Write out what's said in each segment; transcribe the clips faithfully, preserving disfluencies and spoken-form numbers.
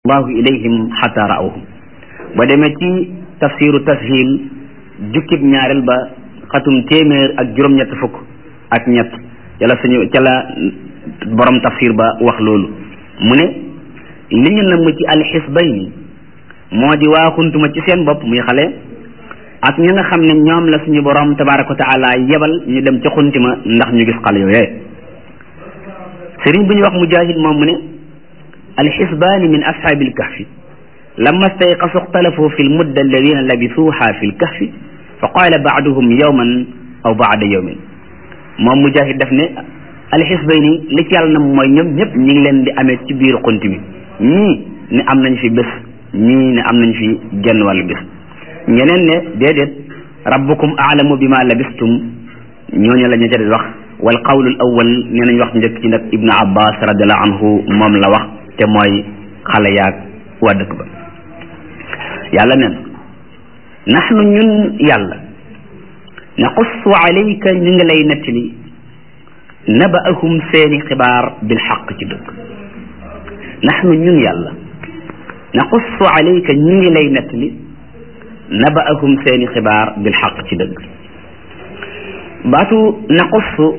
allahu ilayhim xata raawhum ba demee ci tafsiru tashil jukkib ñaareel ba xatum téeméer ak juróom-ñett fukk ak ñett ca la suñu ca la borom tafsir ba wax loolu mu ne li ñu namm ci alxisbayni moo di waaxuntuma ci seen bopp muy xale ak ñi nga xam ne ñoom la suñu borom tabaraka wa taala yebal ñu dem ca xuntima ndax ñu gis xale yooyee sëriñ bu ñu wax mujahid moom mu ne alxisbaani min ashaabi alkahfi lamma stayqasu ixtalafu fi lmudda alladina labisuuha fi lkahfi fa qaala baaduhum yawman aw baada yawmin moom mujahid def ne alxisbayni li ci yàlla na mooy ñoom ñëpp ñi ngi leen di amee ci biir xunt mi ñii ne am nañ fi bés ñii ne am nañ fi genn wàllu bés ñeneen ne déedéet rabbukum aalamu bima labistum ñooñu la ñu ca di wax wal qawlu al awwal nee nañ wax njëkk ci nag ibnu abbas radiallahu anhu moom la wax te mooy xale yaag waa dëkk ba yàlla nen naxnu ñun yàlla naqussu alayka ñu ngi lay nettali nabaahum seeni xibaar bil xaq ci dëgg naxnu ñun yàlla naqussu alayka ñu ngi lay nettali nabaahum seeni xibaar bil xaq ci dëgg baatu naqussu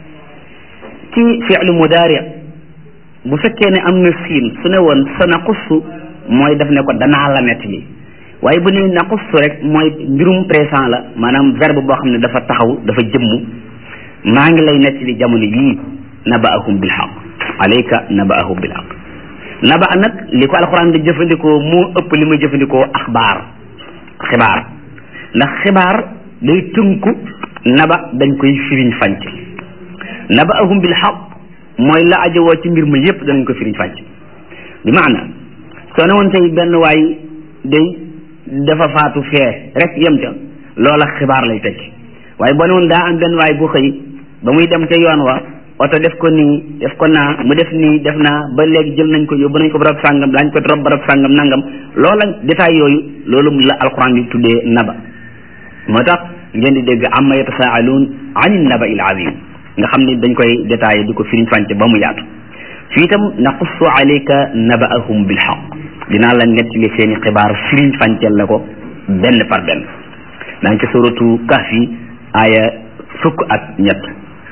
ci fi'lu mudaari bu fekkee ne am na siin su ne woon sa naqussu mooy daf ne ko danaa la nettali waaye bu ne naqussu rek mooy mbirum présent la maanaam verbe boo xam ne dafa taxaw dafa jëmm maa ngi lay nettali jamono yii nabaahum bil xaq alayka nabaahum bil xaq naba nag li ko alxuraan di jëfandikoo moo ëpp li muy jëfandikoo axbaar xibaar ndax xibaar day tënku naba dañ koy firiñ fànc nabaahum bil xaq mooy la ajowoo ci mbir ma yépp danañ ko firiñ fànc bi maana soo ne woon tey benn waay day dafa faatu fee rek yem ca loola xibaar lay tekki waaye boo ne woon daa am benn waay bu xëy ba muy dem ca yoon wa oto def ko nii def ko naa mu def nii def naa ba léegi jël nañ ko yóbbu nañ ko barab sàngam daañ ko rob barab sàngam nangam loola détail yooyu loolu la alquran bi tuddee naba moo tax ngeen di dégg amma yatasaaluun anin naba il azim nga xam ni dañ koy détaillé di ko firiñ fànce ba mu yaatu fii itam naqussu alayka nabaahum bil xaq dinaa la nettali seeni xibaar firiñ fànceel la ko benn par benn daa ngi ci suratu kahfi aaya fukk ak ñett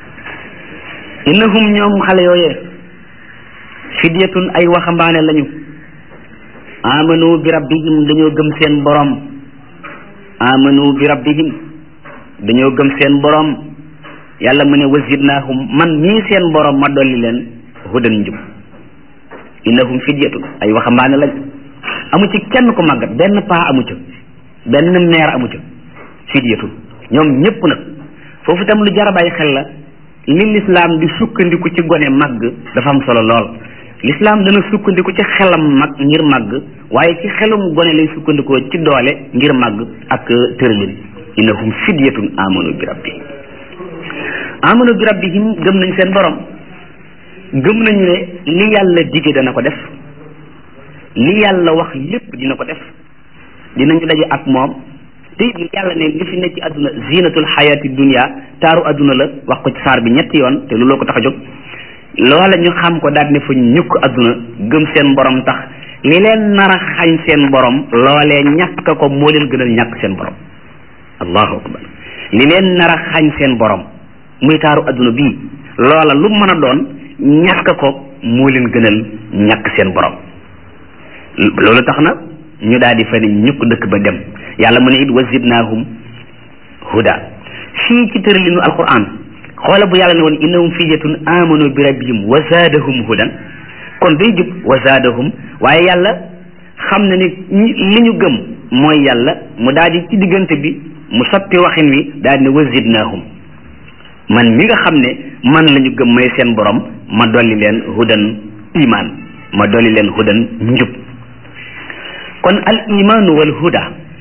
innahum ñoom xale yooyee fidyatun ay waxambaane lañu amanu bi rabbihim dañoo gëm seen borom amanu bi rabbihim dañoo gëm seen borom yàlla mu ne wazidnaahum man mii seen borom ma dolli leen hudan njub innahum fidyatun ay waxambaane lañu amu ci kenn ku màggat benn paa amu ca benn meer amu ca fidyatun ñoom ñëpp nag foofu itam lu jar a bàyyi xel la li lislaam di sukkandiku ci gone màgg dafa am solo lool lislaam dana sukkandiku ci xelam mag ngir màgg waaye ci xelum gone lay sukkandikoo ci doole ngir màgg ak tëralin innahum fidyatun amanu bi rabbihim amanu bi rabbihim gëm nañ seen borom gëm nañu ne li yàlla dige dana ko def li yàlla wax lépp dina ko def dinañu daje ak moom te yàlla ne li fi nekk ci àdduna zinatul xayaati dunia taaru àdduna la wax ko ci saar bi ñetti yoon te looloo ko tax a jóg loola ñu xam ko daal ne fa ñukk àdduna gëm seen borom tax li leen nar a xañ seen borom loolee ñàkk ko moo leen gënal ñàkk seen borom allahu akbar li leen nar a xañ seen borom muy taaru àdduna bii loola lu mën a doon ñàkk ko moo leen gënal ñàkk seen borom loolu tax na ñu daal di fa ne ñukk dëkk ba dem yàlla mu ne it wazidnaahum huda fii ci tëralinu alquran xoola bu yàlla ne woon innahum fidyatun amanu bi rabbihim wa zaadahum hudan kon day jub wa zaadahum waaye yàlla xam na ne li ñu gëm mooy yàlla mu daal di ci diggante bi mu soppi waxin wi daal di ne wazidnaahum man mi nga xam ne man la ñu gëm may seen borom ma dolli leen hudan iman ma dolli leen hudan njub kon al imaanu wal huda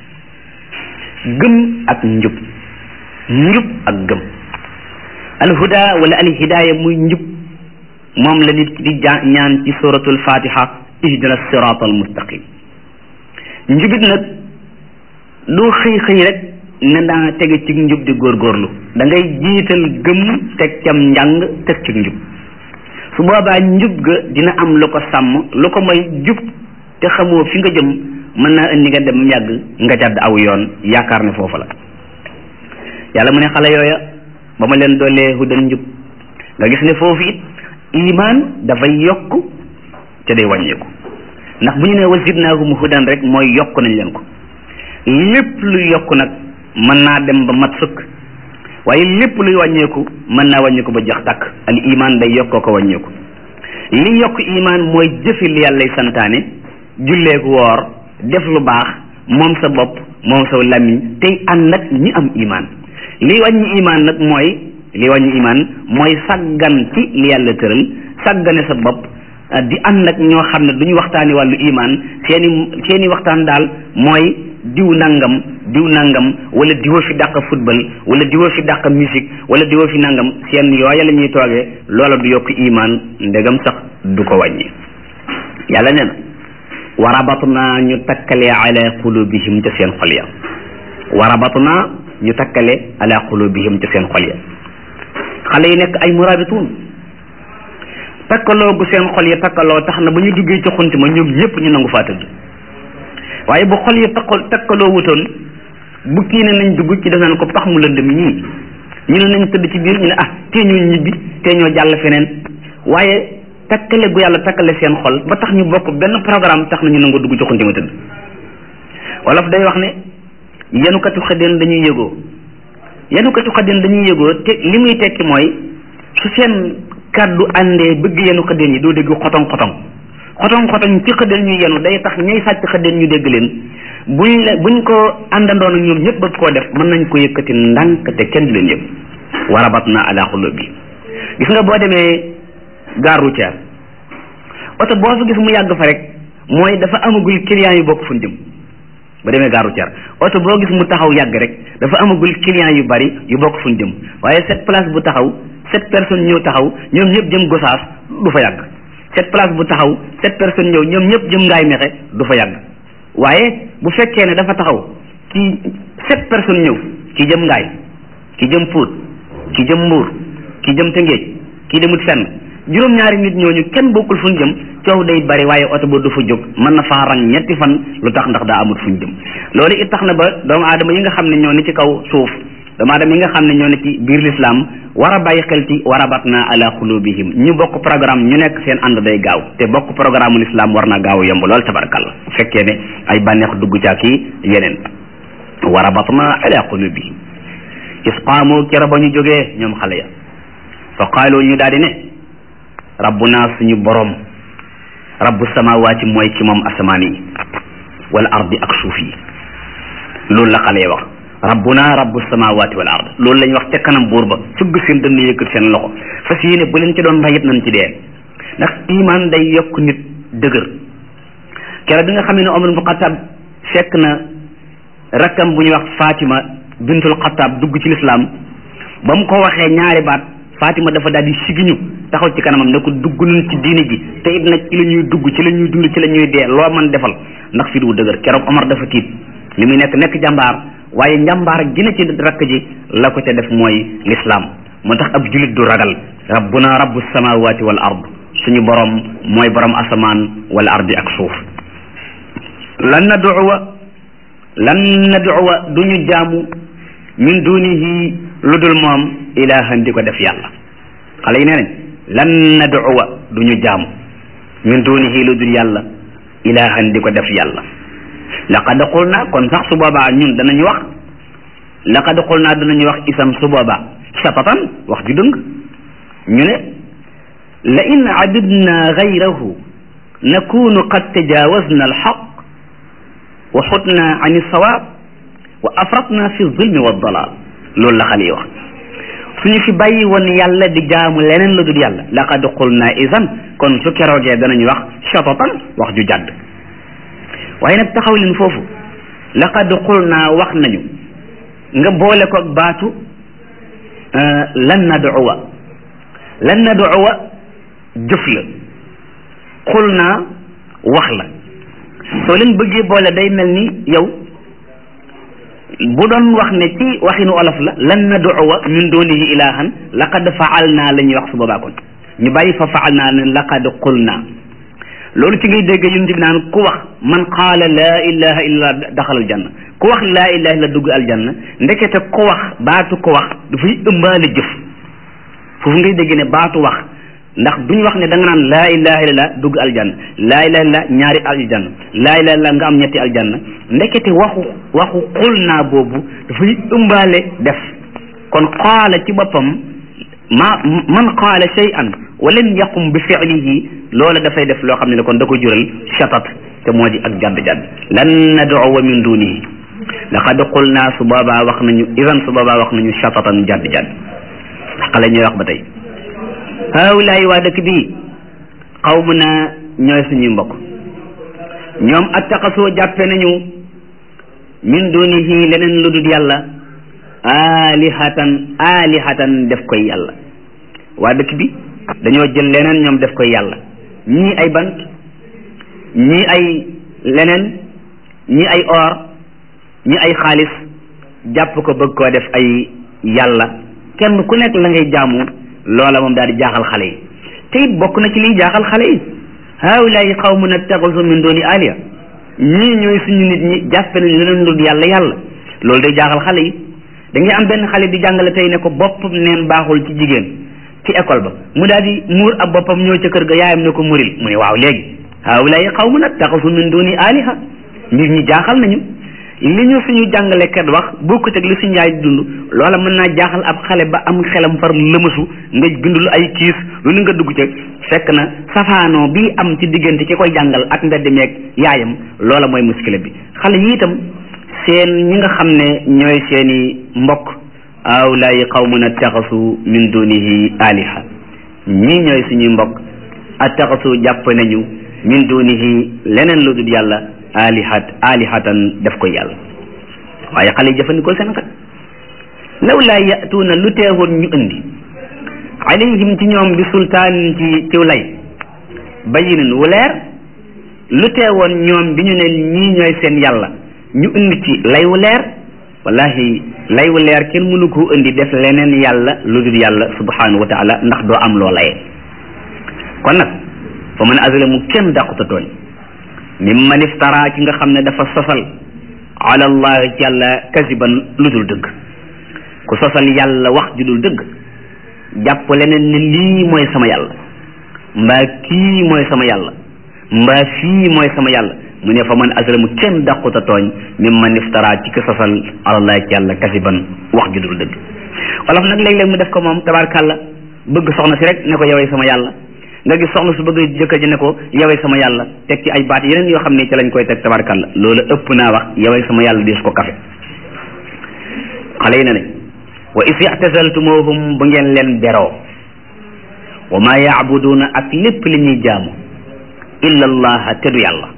gëm ak njub njub ak gëm al huda wala al hidaaya muy njub moom la nit ki di ñaan ci suratul fatiha ihdina sirata al mustaqim njubit nag doo xëy xëy rek ne daa tege ci njub di góorgóorlu da ngay jiital gëm teg cam njàng teg ci njub su boobaa njub ga dina am lu ko sàmm lu ko mooy jub te xamoo fi nga jëm mën naa indi nga dem yàgg nga jàdd aw yoon yaakaar ne foofu la yàlla mu ne xale yooya ba ma leen doolee hudan njub nga gis ne foofu it iman dafay yokk te day wàññeeku ndax bu ñu ne wa zidnaahum hudan rek mooy yokk nañ leen ko lépp luy yokk nag mën naa dem ba mat sëkk waaye lépp luy wàññeeku mën naa wàññeeku ba jeex tàkk al iman day yokkoo ko wàññeeku li yokk iman mooy jëfi li yàllay santaane julleeku woor def lu baax moom sa bopp moom sa làmmiñ tey ànd nag ñi am iman li wàññi iman nag mooy li wàññi iman mooy sàggan ci li yàlla tëral sàggane sa bopp di ànd nag ñoo xam ne duñu waxtaani wàllu iman seeni seeni waxtaan daal mooy diw nangam diw nangam wala diwa fi dàq football wala diwa fi dàq musique wala diwa fi nangam seen yooya la ñuy toogee loola du yokk iman ndegam sax du ko wàññi yàlla nee na wa rabatna ñu takkale ala qulubihim ca seen xol ya wa rabatna ñu takkale ala qulubihim ca seen xol ya xale yi nekk ay murabituun takkaloo gu seen xol ya takkaloo tax na ba ñu duggee ci xunti ma ñoom ñëpp ñu nangu faa tëdd waaye bu xol yi takkal takkaloo wutoon bu kii ne nañ dugg ci def nañ ko pax mu lëndëm ñii ñu ne nañ tëdd ci biir ñu ne ah tee ñoo ñibbi tee ñoo jàll feneen waaye takkale gu yàlla takkale seen xol ba tax ñu bokk benn programme tax na ñu nangu dugg ci xunti ma tëdd wolof day wax ne yenukatu xëddeen dañuy yëgoo yenukatu xëddeen dañuy yëgoo te li muy tekki mooy su seen kàddu àndee bëgg yenu xëddeen yi doo dégg xotong xotong xotong xotong ci xëddeen ñu yenu day tax ñay sàcc xëddeen ñu dégg leen buñ la buñ ko àndandoon ak ñoom ñëpp bëgg koo def mën nañ ko yëkkati ndànk te kenn du leen yëg wa rabatna ala qulubi gis nga boo demee gare routière oto boo fa gis mu yàgg fa rek mooy dafa amagul client yu bokk fu ñu jëm ba demee gare routière oto boo gis mu taxaw yàgg rek dafa amagul client yu bari yu bokk fu ñu jëm waaye cette place bu taxaw sept personnes ñëw taxaw ñoom ñëpp jëm Gosaas du fa yàgg cette place bu taxaw sept personnes ñëw ñoom ñëpp jëm Ngaay Mexe du fa yàgg waaye bu fekkee ne dafa taxaw ki sept personnes ñëw ki jëm Ngaay ki jëm Pout ki jëm Mbuur ki jëm Tëngéej ki demut fenn juróom-ñaari nit ñooñu kenn bokkul fu ñu jëm coow day bari waaye oto ba du fa jóg mën na faa rang ñetti fan lu tax ndax daa amut fu ñu jëm loolu it tax na ba doomu aadama yi nga xam ne ñoo ne ci kaw suuf doomu aadama yi nga xam ne ñoo ne ci biir l'islam war a bàyyi xel ci wa rabatna ala qulubihim ñu bokk programme ñu nekk seen ànd day gaaw te bokk programme l'islam war na gaaw yomb lool tabarakalla bu fekkee ne ay bànneex dugg ca kii yeneen wa rabatna ala qulubihim isqaamu kera ba ñu jógee ñoom xale ya fa qaalu ñu daal di ne rabbuna suñu borom rabbu samawaati mooy ki moom asamaan yi wal ardi ak suuf yi loolu la xale ya wax rabbuna rabbu samawaati wal ard loolu la ñu wax ca kanam buur ba fëgg seen dënn yëkkat seen loxo fas yéene bu leen ci doon rayit nañ ci dee ndax iman day yokk nit dëgër keroog bi nga xam ne Omar ibn Xattaab fekk na rakkam bu ñuy wax Fatima bintul Xattaab dugg ci lislaam ba mu ko waxee ñaari baat Fatima dafa daal di sigiñu taxaw ci kanamam ne ko dugg nañ ci diini ji te it nag ci la ñuy dugg ci la ñuy dund ci la ñuy dee loo mën defal ndax fi du dëgër keroog Omar dafa tiit li muy nekk nekk jàmbaar waaye njàmbaar gi na ci rakk ji la ko ca def mooy l'islam moo tax ab julit du ragal rabbuna rabbu samawati wal ard suñu borom mooy borom asamaan wal ardi ak suuf lan nad'uwa lan nad'uwa duñu jaamu min dunihi lu dul moom ilahan di ko def yàlla xale yi nee nañ lan nad'uwa duñu jaamu min dunihi lu dul yàlla ilahan di ko def yàlla laqad qulna kon sax su boobaa ñun danañu wax laqad qulna danañu wax isam su boobaa satatan wax ju dëng ñu ne la in abidna gayrahu nakunu qad tajawazna alxaq wa xutna an alsawab wa afratna fi zulmi wa dalal loolu la xale yi wax suñu fi bàyyi woon yàlla di jaamu leneen la dul yàlla laqad qulna isan kon su keroogee danañu wax satatan wax ju jàdd waaye nag taxaw leen foofu laqad qulna wax nañu nga boole ko baatu lan nad'uwa lan nad'uwa jëf la qulna wax la soo leen bëggee boole day mel ni yow bu doon wax ne ci waxinu olof la lan nad'uwa min dunihi ilahan laqad fa'alna la ñuy wax su boobaa kon ñu bàyyi fa fa'alna ne laqad qulna loolu ci ngay dégg yonent bi naan ku wax man qaala laa ilaha illa daxal aljanna ku wax laa ilaha illa dugg aljanna ndekete ku wax baatu ku wax dafay ëmbaale jëf foofu ngay dégg ne baatu wax ndax duñ wax ne da nga naan laa ilaha illallah dugg aljanna laa ilaha illallah ñaari aljanna laa ilaha illallah nga am ñetti aljanna ndekete waxu waxu xul naa boobu dafay ëmbaale def kon qaala ci boppam ma man qaala shay'an wa lam yaqum bi fi'lihi loola dafay def loo xam ne kon da koy jural shatat te moo di ak jadd jadd lan nad'uwa min dunihi laqad qulna su boobaa wax nañu idan su boobaa wax nañu shatatan jadd jadd xale ñuy wax ba tey haawulaay waa dëkk bii qawmuna ñooy suñuy mbokk ñoom attaqasoo jàppe nañu min dunihi leneen lu dul yàlla alihatan alihatan def koy yàlla waa dëkk bi dañoo jël leneen ñoom def koy yàlla ñii ay bant ñii ay leneen ñii ay or ñii ay xaalis jàpp ko bëgg koo def ay yàlla kenn ku nekk la ngay jaamu loola moom daal di jaaxal xale yi te it bokk na ci liy jaaxal xale yi haawulaay qawmun ittaxazu min duni aliya ñii ñooy suñu nit ñi jàppe nañ leneen lu yàlla yàlla loolu day jaaxal xale yi da ngay am benn xale di jàngale tey ne ko boppam neen baaxul ci jigéen ci école ba mu daal di muur ab boppam ñëw ca kër ga yaayam ne ko muril mu ne waaw léegi haawulaay qawmun ittaxazu min duni aliha mbir ñi jaaxal nañu li ñu suñu jàngalekat wax bokkut ak li suñu yaay dund loola mën naa jaaxal ab xale ba am xelam far lëmasu nga bindul ay kiis lu ni nga dugg ca fekk na safaanoo bi am ci diggante ki koy jàngal ak mbedd meeg yaayam loola mooy muskile bi xale yi itam seen ñi nga xam ne ñooy seeni mbokk awlaay qawmun attaxasu min dunihi aliha ñii ñooy suñuy mbokk attaxasu jàpp nañu min dunihi leneen lu dul yàlla alihat alihatan def ko yàlla waaye xale yi jëfandikoo seen kat law laa yatuuna lu teewoon ñu indi alayhim ci ñoom bi sultaan ci ciw lay bayinin wu leer lu teewoon ñoom bi ñu ne ñii ñooy seen yàlla ñu indi ci lay wu leer wallahi lay wu leer kenn mënu ko indi def leneen yàlla lu dul yàlla subhanahu wa taala ndax doo am loo layee kon nag fa man azlamu kenn dàquta tooñ mimman iftara ki nga xam ne dafa sosal ala allah ci yàlla kasiban lu dul dëgg ku sosal yàlla wax ju dul dëgg jàpp leneen ne lii mooy sama yàlla mbaa kii mooy sama yàlla mbaa fii mooy sama yàlla mu ne fa man azlamu kenn dàquta tooñ mimman iftara ci ki sosal ala allah ci yàlla kasiban wax ju dul dëgg wolof nag léeg-léeg mu def ko moom tabarkàlla bëgg soxna si rek ne ko yowee sama yàlla nga gis soxna su bëgg jëkkër ji ne ko yowee sama yàlla teg ci ay baat yeneen yoo xam ne ci lañ koy teg tabarkalla loolu ëpp naa wax yowee sama yàlla di su ko kafe xale yi ne nañ wa is i'tazaltumuhum bu ngeen leen beroo wa ma ya'buduna ak lépp li ñuy jaamu illa allaha te du yàlla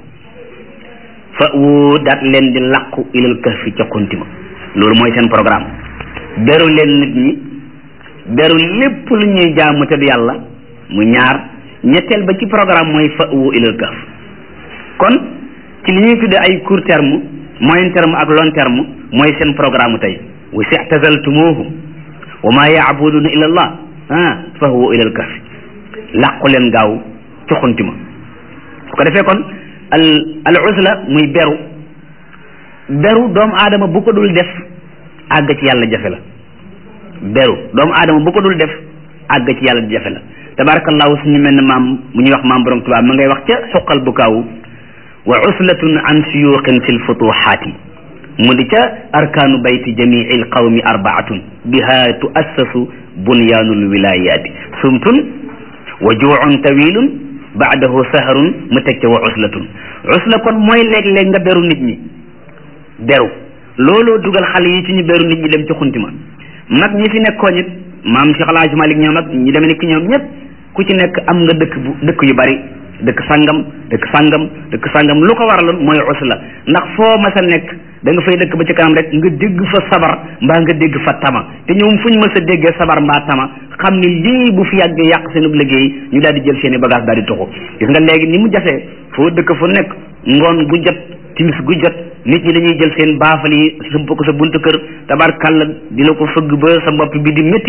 fa wu daat leen di làqu ilal kahfi ca kuntima loolu mooy seen programme beru leen nit ñi beru lépp lu ñuy jaamu te du yàlla mu ñaar ñetteel ba ci programme mooy fa wu ilal kahf kon ci li ñuy tudde ay court terme moyen terme ak long terme mooy seen programme tey wa i'tazaltumuhum wa ma ya'buduna illa allah ah fa wu ilal kahf làqu leen gaaw ci xuntima su ko defee kon al al uzla muy beru beru doomu aadama bu ko dul def àgg ci yàlla jafe la beru doomu aadama bu ko dul def àgg ci yàlla jafe la tabarakallahu suñu mel ne maam mu ñuy wax maam borom tubaab ma ngay wax ca xuqal bu kaaw wa uslatun an suyuqin fi lfutuhaati mu di ca arkaanu bayti jamii l qawmi arbaatun biha tuassasu bunyaanul wilayaati sumtun wa juucun tawilun baadahu saharun mu teg ca wa uslatun usla kon mooy léeg-léeg nga beru nit ñi beru looloo dugal xale yi ci ñu beru nit ñi dem ci xunti ma mag ñi fi nekkoon it maam Cheikh El Hadj Malick ñoom ak ñi demee nekk ñoom ñëpp ku ci nekk am nga dëkk bu dëkk yu bari dëkk sangam dëkk sangam dëkk sangam lu ko waraloon mooy usla ndax foo mas a nekk da nga fay dëkk ba ci kanam rek nga dégg fa sabar mbaa nga dégg fa tama te ñoom fu ñu mas a déggee sabar mbaa tama xam ni lii bu fi yàggee yàq seen liggéey ñu daal di jël seen i bagage daal di toxu gis nga léegi ni mu jafee foo dëkk fu nekk ngoon gu jot timis gu jot nit ñi dañuy jël seen baafal yi sëmp ko sa buntu kër tabarkàlla di la ko fëgg ba sa bopp bi di métti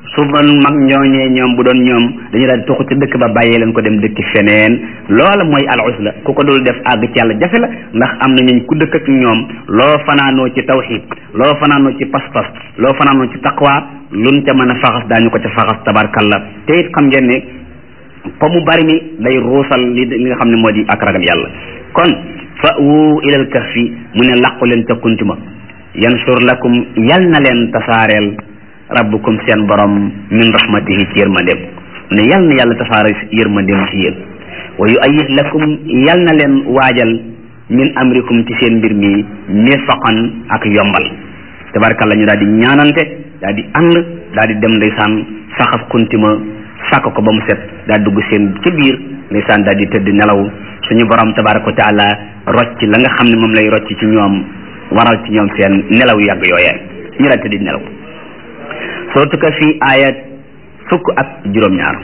su doon mag ñooñee ñoom bu doon ñoom dañu daal di tuxu ci dëkk ba bàyyee leen ko dem dëkki feneen loola mooy al uzla ku ko dul def àgg ci yàlla jafe la ndax am na ñuñ ku dëkk ak ñoom loo fanaanoo ci tawxid loo fanaanoo ci pas-pas loo fanaanoo ci taqwa luñ ca mën a faxas daañu ko ca faxas tabarkalla te it xam ngeen ne fa mu bari mi day ruusal li li nga xam ne moo di ak ragal yàlla kon fa wu ilal kahfi mu ne làqu leen ca kuntima yansur lakum yal na leen tasaareel rabbukum seen borom min rahmatihi ci yërmandeem ne yal na yàlla tasaare yërmandeem ci yéen wa yu ayyid lakum yal na leen waajal min amrikum ci seen mbir mi mirfaqan ak yombal tabarkalla ñu daal di ñaanante daal di ànd daal di dem ndeysaan saxaf kuntima sàkk ko ba mu set daal dugg seen ci biir ndeysaan daal di tëdd nelaw suñu borom tabaraka wa taala rocc la nga xam ne moom lay rocc ci ñoom waral ci ñoom seen nelaw yàgg yooyee ñu daal tëdd nelaw sootu ka fii ayat fukk ak juróom-ñaar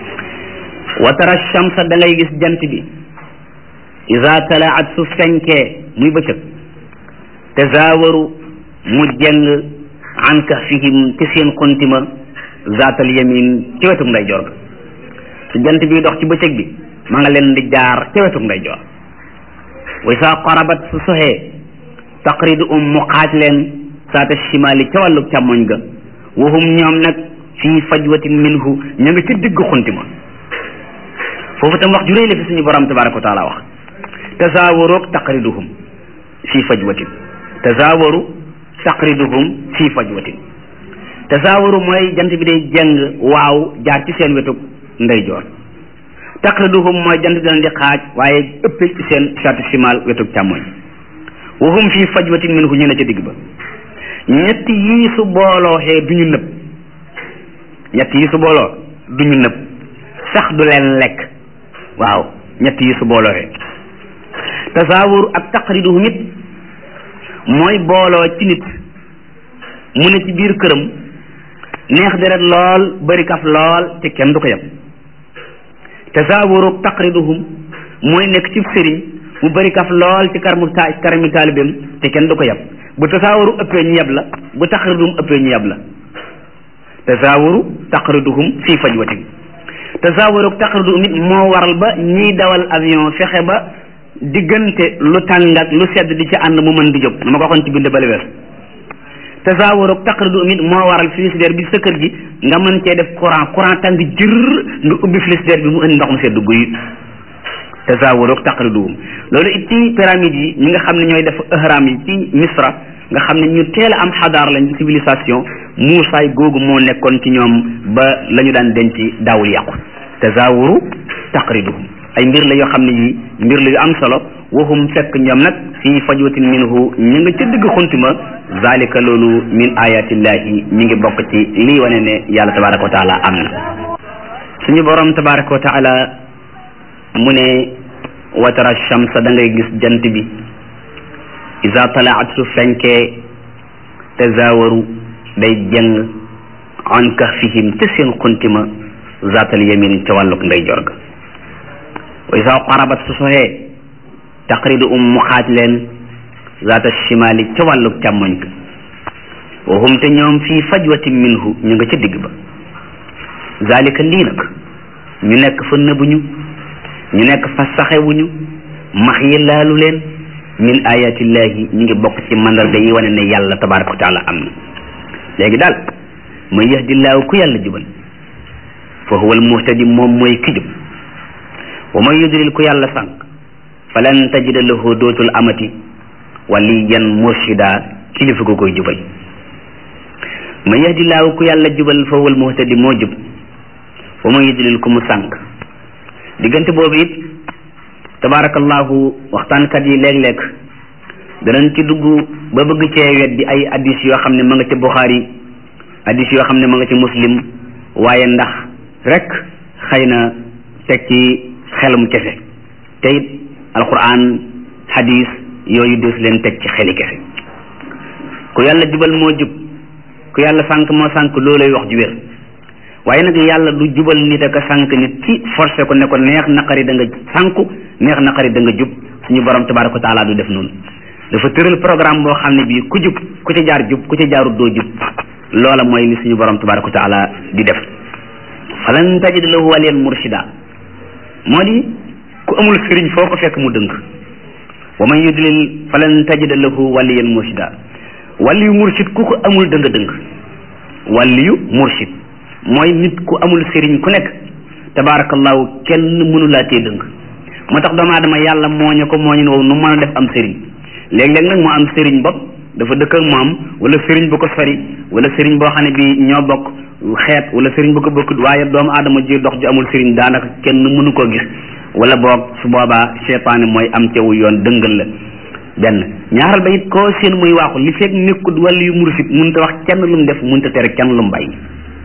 wa tara shamsa da ngay gis jant bi iza talaat su fenkee muy bëccëg tazaawaru mu jeng an kahfihim ci seen xuntima zaatal yamin ci wetuk ndeyjoor ga su jant bi dox ci bëccëg bi ma nga leen di jaar ci wetuk ndeyjoor wa iza qarabat su soxee taqridu um mu xaaj leen saata shimali ca wàllu càmmoñ ga wahum ñoom nag fii fajwatin minhu ña nga ca digg xuntima foofu tam wax ju rëy la fi suñu borom tabaraka wa taala wax tazaawaroog taqriduhum fii fajwatin tazaawaru taqriduhum fii fajwatin tazaawaru mooy jant bi day jeng waaw jaar ci seen wetuk ndeyjoor taqriduhum mooy jant bi dana di xaaj waaye ëpp ci seen saatu simal wetuk càmmoñ wahum fii fajwatin minhu ñu ne ca digg ba ñett yii su boolooxee du ñu nëb ñett yii su booloo du ñu nëb sax du leen lekk waaw ñett yii su boolooxee tasaawur ak taqriduhum it mooy booloo ci nit mu ne ci biir këram neex deret lool bari kaf lool te kenn du ko yem tasaawur ak taqriduhum mooy nekk ci sëriñ mu bari kaf lool ci karamu ta karamu taalibeem te kenn du ko yem bu tasawuru ëppee ñu yab la bu taqriduhum ëppee ñu yab la tasawuru taqriduhum fii fajwatin tasawuru ak taqriduhum it moo waral ba ñiy dawal avion fexe ba diggante lu tàng ak lu sedd di ci ànd mu mën di jóg na ma ko waxoon ci bind bali wees tasawuru ak taqriduhum it moo waral frigidaire bi sa kër gi nga mën cee def courant courant tàng jër nga ubbi frigidaire bi mu indi ndox mu sedd guy tasawuru ak taqriduhum loolu it ci pyramide yi ñi nga xam ne ñooy def ihram yi ci misra nga xam ne ñu teel a am xadaar lañ ci civilisation muusaay googu moo nekkoon ci ñoom ba la ñu daan denc daawul yàqu tasawuru taqriduhum ay mbir la yoo xam ne yi mbir la yu am solo waxum fekk ñoom nag fii fajwatin minhu ñu nga ca digg xuntima zalika loolu min ayatillahi mi ngi bokk ci lii wane ne yàlla tabaraka wa taala am na suñu borom tabaraka wa taala mu ne wa tara shamsa da ngay gis jant bi iza talaat su fenkee tazaawaru day jeng an kahfihim ca seen xuntima zaatal yamin ca wàlluk ndeyjoor ga wa iza qarabat su soxee taqridu um mu xaaj leen zaata shimali ca wàlluk càmmoñ ga wa hum te ñoom fii fajwatin minhu ñu nga ca digg ba zalika lii nag ñu nekk fa nëbuñu ñu nekk fa saxewuñu max yi laalu leen min ayatillahi ñu ngi bokk ci mandarga yi wane ne yàlla tabaraka wa taala am na léegi daal man yahdillaahu ku yàlla jubal fa huwa al muhtadi moom mooy ki jub wa man yudlil ku yàlla sànq falan tajida lahu dootul amati waliyan murshida kilifa ko koy jubal man yahdillaahu ku yàlla jubal fa huwa al muhtadi moo jub wa man yudlil ku mu sànq diggante boobu it tabarakallahu waxtaankat yi léeg-léeg danañ ci dugg ba bëgg cee weddi ay addis yoo xam ne ma nga ca Bukhari addis yoo xam ne ma nga ca Muslim waaye ndax rek xëy na teg ci xelum kese te it alquran hadis yooyu des leen teg ci xeli kese ku yàlla jubal moo jub ku yàlla sànq moo sànq loolay wax ju wér waaye nag yàlla du jubal nit ak a sànq nit ci forcé ko ne ko neex naqari da nga sànku neex naqari da nga jub suñu borom tabaraka wa taala du def noonu dafa tëral programme boo xam ne bii ku jub ku ci jaar jub ku ci jaarut doo jub loola mooy li suñu borom tabaraka wa taala di def falan tajid lahu waliyan murshida moo di ku amul sëriñ foo ko fekk mu dëng wa man yudlil falan tajid lahu waliyan murshida waliyu murshid ku ko amul dëng dëng waliyu murshid mooy nit ku amul sëriñ ku nekk tabarakallahu kenn mënu laa tee dëng moo tax doomu aadama yàlla mooñe ko mooñu wow nu mën a def am sëriñ léeg-léeg nag mu am sëriñ bopp dafa dëkk ak moom wala sëriñ bu ko sori wala sëriñ boo xam ne bi ñoo bokk xeet wala sëriñ bu ko bokkut waaye doomu aadama ji dox ju amul sëriñ daanaka kenn mënu koo gis wala boog su boobaa seytaane mooy am cewu yoon dëngal la benn ñaaral ba it koo seen muy waaxu li fekk nekkut wala yu mursit mënut a wax kenn lu mu def mënut a tere kenn lu mu bàyyi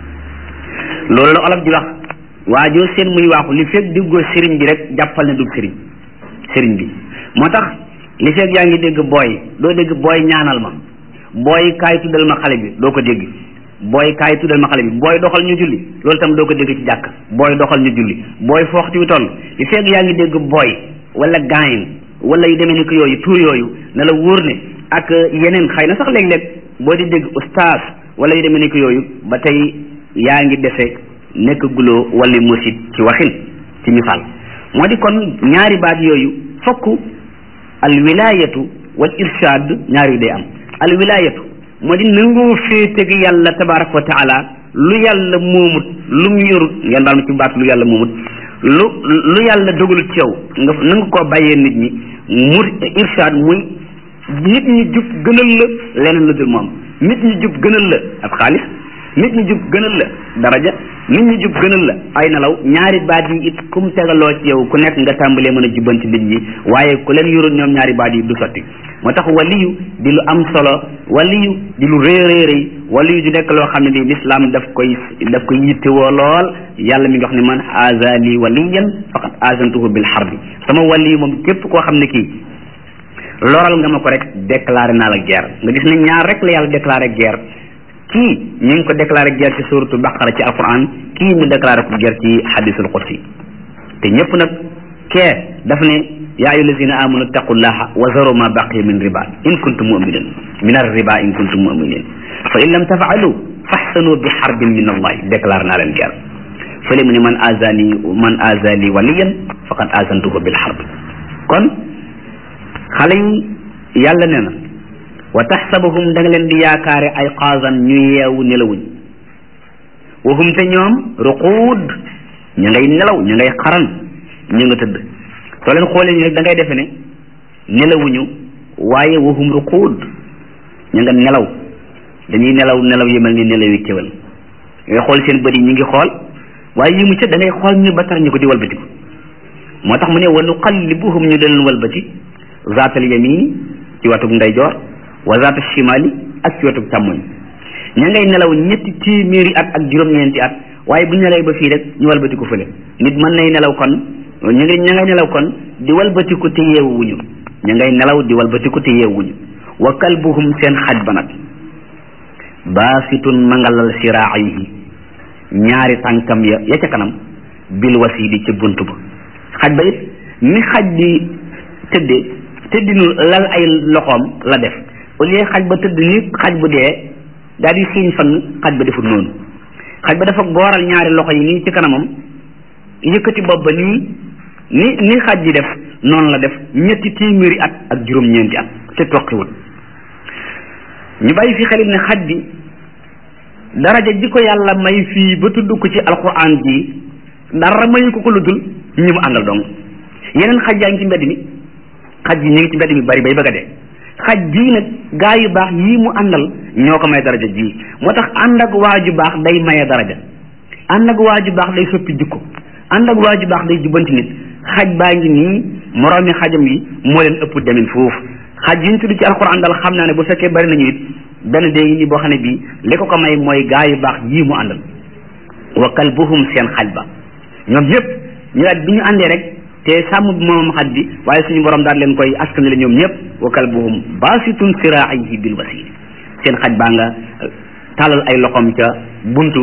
loolu la olof di wax waajoo seen muy waaxu li fekk diggoo sëriñ bi rek jàppal ne du sëriñ sëriñ bi moo tax li fekk yaa ngi dégg booy doo dégg booy ñaanal ma booy kaay tuddal ma xale bi doo ko dégg booy kaay tuddal ma xale bi booy doxal ñu julli loolu tam doo ko dégg ci jàkk booy doxal ñu julli booy fooxti wi toll li fekk yaa ngi dégg booy wala gaayin wala yu demee ni ko yooyu tuur yooyu na la wóor ne ak yeneen xëy na sax léeg-léeg boo di dégg ustaas wala yu demee ni ko yooyu ba tey yaa ngi dese nekk guloo wala mursid ci waxin ci misaal moo di kon ñaari baat yooyu fokk al wilayatu wal irshad ñaar yu day am al wilayatu moo di nangoo féete gi yàlla tabaraka wa taala lu yàlla moomut lu mu yorut ngeen baal ma ci baat lu yàlla moomut lu lu yàlla dogalut ci yow nga nanga koo bàyyee nit ñi mur irshad muy nit ñi jub gënal la leneen lu dul moom nit ñi jub gënal la ab xaalis nit ñi jub gënal la daraja nit ñi jub gënal la ay nelaw ñaari baat yi it kum tegaloo ci yow ku nekk nga tàmbalee mën a jubbanti nit ñi waaye ku leen yorul ñoom ñaari baat yi du sotti moo tax waliyu di lu am solo waliyu di lu rëy rëy rëy waliyu di nekk loo xam ne bi l'islam daf koy daf koy yittewoo lool yàlla mi ngi wax ne man azali waliyan faqad azantuhu bil harbi sama waliyu moom képp koo xam ne kii loral nga ma ko rek déclaré naa la guerre nga gis ne ñaar rek la yàlla déclaré guerre kii ñu ngi ko déclaré guerre ci suratul baqara ci alquran kii mu déclaré ko guerre ci hadisul qudsi te ñëpp nag kee daf ne yaa ayyuha allazina amanu taqullaha wa zaru ma baqiya min riba in kuntum muminin min ar riba in kuntum muminin fa in lam tafaalu fahsanu bi harbin min allahi déclaré naa leen guerre fële mu ne man azani man azali waliyan faqad azantuhu bil harb kon xale yi yàlla nee na wa taxsabuhum da nga leen di yaakaare ay xaasan ñu yeewu nelawuñ wahum te ñoom ruquud ñu ngay nelaw ñu ngay xaran ñu nga tëdd soo leen xoolee ñu rek da ngay defe ne nelawuñu waaye wahum ruquud ñu nga nelaw dañuy nelaw nelaw yi mel ni nelaw yi kéwal ngay xool seen bët yi ñu ngi xool waaye yi mu ca da ngay xool ñu ba tax ñu ko di walbati ko moo tax mu ne wa nuqallibuhum ñu leen walbati zaatal yamin ci watug ndeyjoor wa zaata shimali ak ci watug càmmoñ ña ngay nelaw ñetti téeméeri at ak juróom-ñeenti at waaye bu ñu nelawee ba fii rek ñu walbati ko fële nit mën nay nelaw kon ñu ngi ña ngay nelaw kon di walbati ko te yeewuñu ña ngay nelaw di walbati ko te yeewuñu wa kalbuhum seen xaj ba nag baasitun mangalal siraayihi ñaari tànkam ya ya ca kanam bil wasiidi ci bunt ba xaj ba it ni xaj bi tëddee tëddinu lal ay loxoom la def au lieu xaj ba tëdd ni xaj bu dee daal di siiñ fan xaj ba defut noonu xaj ba dafa gooral ñaari loxo yi nii ci kanamam yëkkati bopp ba nii ni ni xaj ji def noonu la def ñetti téeméeri at ak juróom-ñeenti at te toqiwul ñu bàyyi fi xelit ne xaj bi daraja ji ko yàlla may fii ba tudd ko ci alquran ji dara mayu ko ko lu dul ñi mu àndal dong yeneen xaj yaa ngi ci mbedd mi xaj yi ñu ngi ci mbedd mi bari bay bëgg a dee xaj bii nag gaa yu baax yii mu àndal ñoo ko may daraja ji moo tax ànd ak waa ju baax day maye daraja ànd ak waa ju baax day soppi jikko ànd ak waa ju baax day jubanti nit xaj baa ngi nii moroomi xajam yi moo leen ëpp demin foofu xaj yi ñu tudd ci alquran dal xam naa ne bu fekkee bari nañu it benn dee ngi nii boo xam ne bii li ko ko may mooy gaa yu baax yii mu àndal wa kalbuhum seen xaj ba ñoom ñëpp ñu daal bi ñu àndee rek te sàmm bi moom xaj bi waaye suñu borom daal leen koy askan la ñoom ñëpp wa kalbuhum baasitun siraa'ihi bil wasiil seen xaj baa nga tàllal ay loxoom ca buntu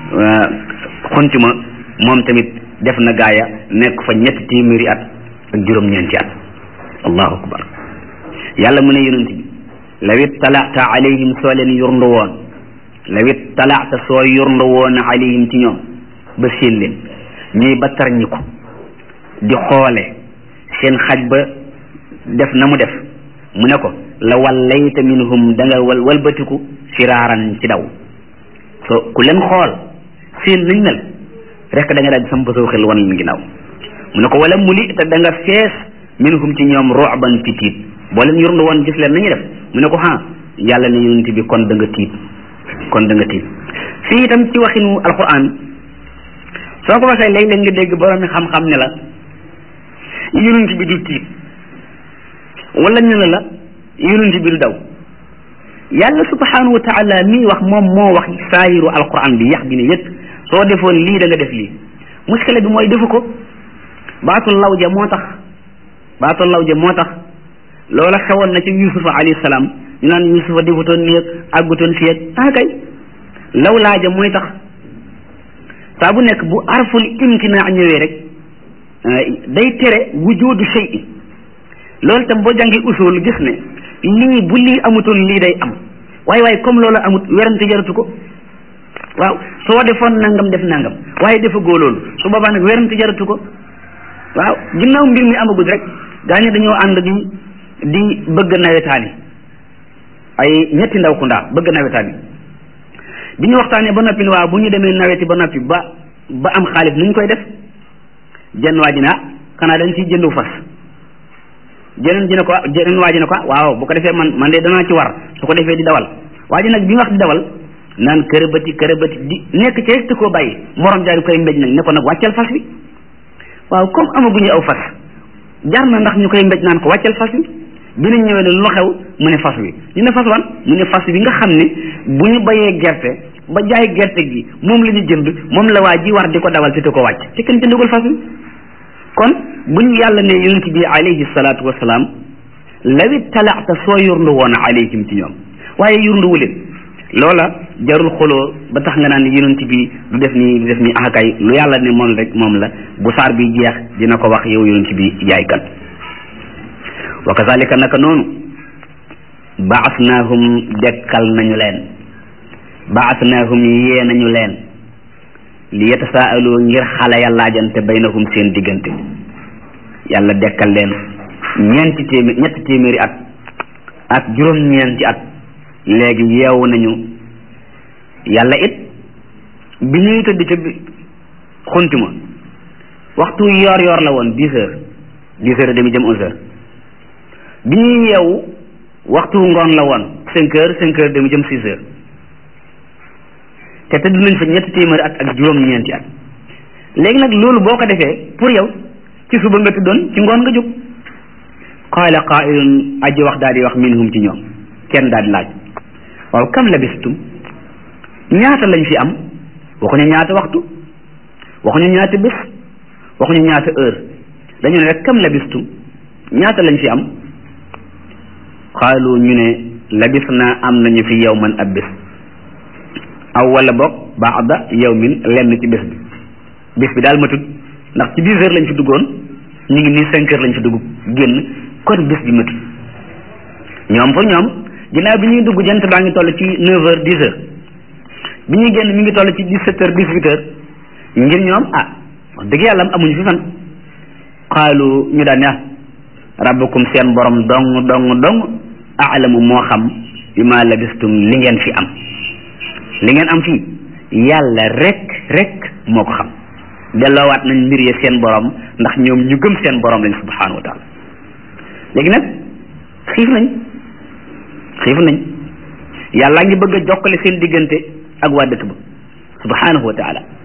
xuntuma moom tamit def na gaaya nekk fa ñetti téeméeri at ak juróom-ñeenti at allahu akbar yàlla mu ne yonent bi law ittalaata alayhim soo leen yurndu woon lawit talaata soo yurlu woon alayhim ci ñoom ba seen leen ñuy ba tarñi ko di xoole seen xaj ba def na mu def mu ne ko la wallayta minhum da nga wal walbatiku siraaran ci daw so ku leen xool seen nañ mel rek da nga daal di samp soo xel wan leen ginnaaw mu ne ko wala muli te da nga fees minhum ci ñoom ru'ban ci tiit boo leen yurlu woon gis leen nañu def mu ne ko ha yàlla ne yonent bi kon da nga tiit kon da nga tiit fii itam ci waxinu alquran soo ko waxee léeg-léeg nga dégg borom mi xam-xam ne la yonent bi du tiit wala ñu ne la yonent bi du daw yàlla subhanahu wa taala mii wax moom moo wax saayiru alquran bi yax bi ne yëpp soo defoon lii da nga def lii muskila bi mooy defu ko baatul lawja moo tax baatul lawja moo tax loola xewoon na ci yusufa alayhi salaam ñu naan yusufa defutoon nii ak àggutoon fii ak ah kay law laaja mooy tax saa bu nekk bu arful imtinaa ñëwee rek day tere wujudu shay'in loolu tam boo jàngi usul gis ne lii bu lii amutoon lii day am waaye waaye comme loolu amut werante jaratu ko waaw soo defoon nangam def nangam waaye defagoo loolu su boobaa nag werante jaratu ko waaw ginnaaw mbir mi amagul rek gaañu dañoo ànd di di bëgg nawetaani ay ñetti ndaw ku ndaa bëgg nawetaani bi ñu waxtaanee ba noppi ne waaw bu ñu demee naweti ba noppi ba ba am xaalis nu ñu koy def jenn waa ji ne ah xanaa dañ ciy jëndu fas jeneen ji ne ko jeneen waa ji ne ko waaw bu ko defee man man de danaa ci war su ko defee di dawal waa ji nag bi wax di dawal naan kërëbati kërëbati di nekk ci rek te koo bàyyi morom jaay koy mbéj nag ne ko nag wàcceel fas wi waaw comme amaguñu aw fas jar na ndax ñu koy mbéj naan ko wàcceel fas wi bi ñu ñëwee ne lu xew mu ne fas wi ñu ne fas wan mu ne fas wi nga xam ne bu ñu bayee gerte ba jaay gerte gi moom la ñu jënd moom la waa ji war di ko dawal te te ko wàcc te kenn jëndagul fas wi kon bu ñu yàlla ne yonent bi alayhi salaatu wasalaam lawit talaata soo yurndu woon alayhim ci ñoom waaye yurndu wu leen loola jarul xoloo ba tax nga naan yonent bi du def nii du def nii akay lu yàlla ne moom rek moom la bu saar bi jeex dina ko wax yow yonent bi yaay kan wa kazalika naka noonu baasnaahum dekkal nañu leen baasnaahum yee nañu leen li yatasaalu ngir xale ya laajante baynahum seen diggante yàlla dekkal leen ñeenti téeméer ñetti téeméeri at ak juróom-ñeenti at léegi yeewu nañu yàlla it bi ñuy tëdd ca xunti ma waxtu yoor yoor la woon dix heures dix heures et demi jëm onze heures bi ñuy yeewu waxtu ngoon la woon cinq heures cinq heures demi jëm six heures te tëdd nañ fa ñetti téeméeri at ak juróom-ñeenti at léegi nag loolu boo ko defee pour yow ci suba nga tëddoon ci ngoon nga jóg qaala qaa'ilun aji wax daal di wax minhum ci ñoom kenn daal di laaj waaw kam labistum ñaata lañ fi am waxuñu ñaata waxtu waxuñu ñaata bés waxuñu ñaata heure dañu ne rek kam labistum ñaata lañ fi am qaalu ñu ne labis naa am nañu fi yawman ab bés aw wala boog baada yawmin lenn ci bés bi bés bi daal matut ndax ci dix heures lañ fi duggoon ñu ngi nii cinq heures lañ fi dugg génn kon bés bi matut ñoom pour ñoom ginnaaw bi ñuy dugg jant baa ngi toll ci neuf heures dix heures bi ñuy génn mi ngi toll ci dix-sept heures dix-huit heures ngir ñoom ah wax dëgg yàlla amuñu fi fan xaalu ñu daan ne ah rabbukum seen borom dong dong dong aalamu moo xam bi ma labistum li ngeen fi am li ngeen am fii yàlla rek rek moo ko xam delloowaat nañ mbir ya seen borom ndax ñoom ñu gëm seen borom lañ subhanahu wa taala léegi nag xiif nañ xiif nañ yàlla ngi bëgg a jokkale seen diggante ak waa dëkk ba subhanahu wa taala